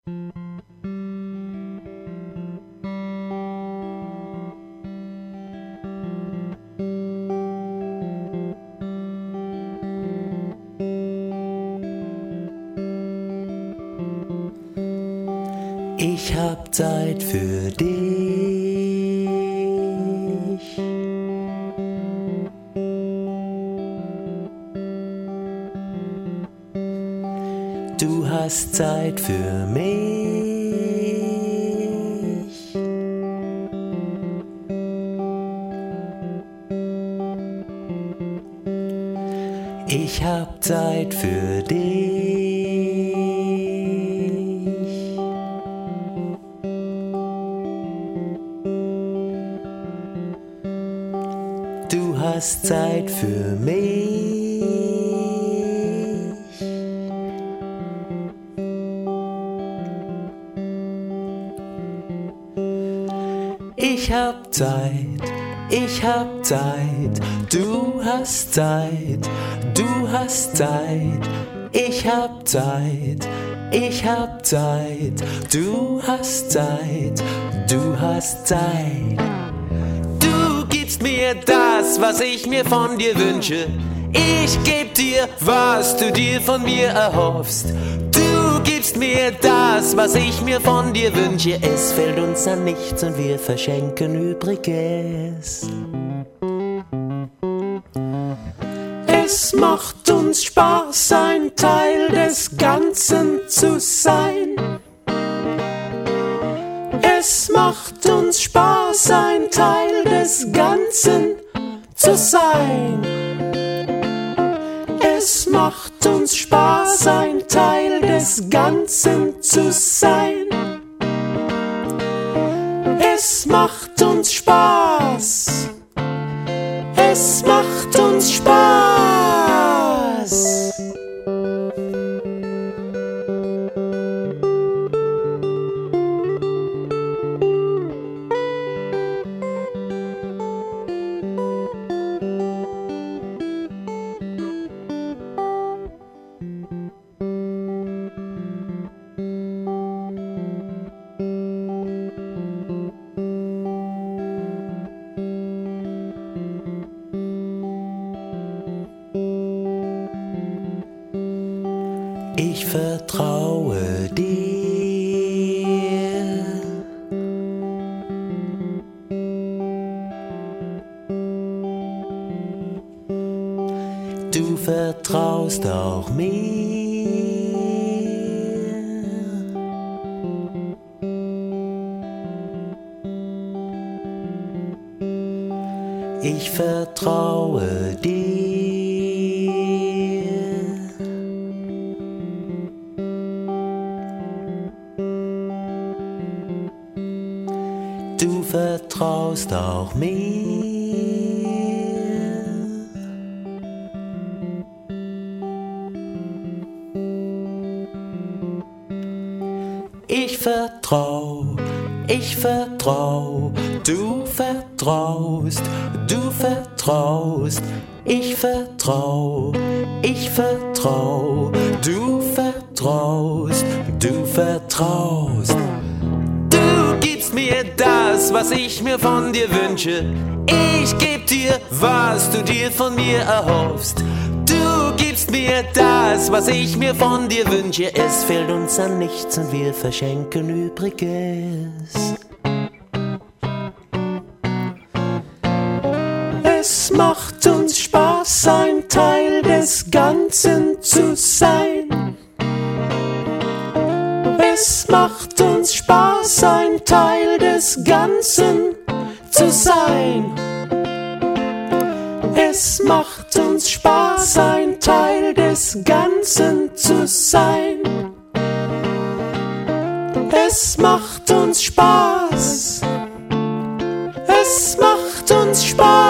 Ich hab Zeit für dich. Du hast Zeit für mich. Ich hab Zeit für dich. Du hast Zeit für mich. Ich hab Zeit, ich hab Zeit, du hast Zeit, du hast Zeit, ich hab Zeit, ich hab Zeit, du hast Zeit, du hast Zeit. Du gibst mir das, was ich mir von dir wünsche, ich geb dir, was du dir von mir erhoffst. Du gibst mir das, was ich mir von dir wünsche. Es fällt uns an nichts und wir verschenken Übriges. Es macht uns Spaß, ein Teil des Ganzen zu sein. Es macht uns Spaß, ein Teil des Ganzen zu sein. Es macht uns Spaß, ein Teil des Ganzen zu sein. Es macht uns Spaß. Es macht uns Spaß. Ich vertraue dir. Du vertraust auch mir. Ich vertraue dir. Du vertraust auch mir. Ich vertrau, du vertraust, ich vertrau, du vertraust, du vertraust. Du gibst mir das, was ich mir von dir wünsche. Ich geb dir, was du dir von mir erhoffst. Du gibst mir das, was ich mir von dir wünsche. Es fällt uns an nichts und wir verschenken Übriges. Es macht uns Spaß, ein Teil des Ganzen zu sein. Es macht uns Spaß, ein Teil des Ganzen zu sein. Es macht uns Spaß, ein Teil des Ganzen zu sein. Es macht uns Spaß. Es macht uns Spaß.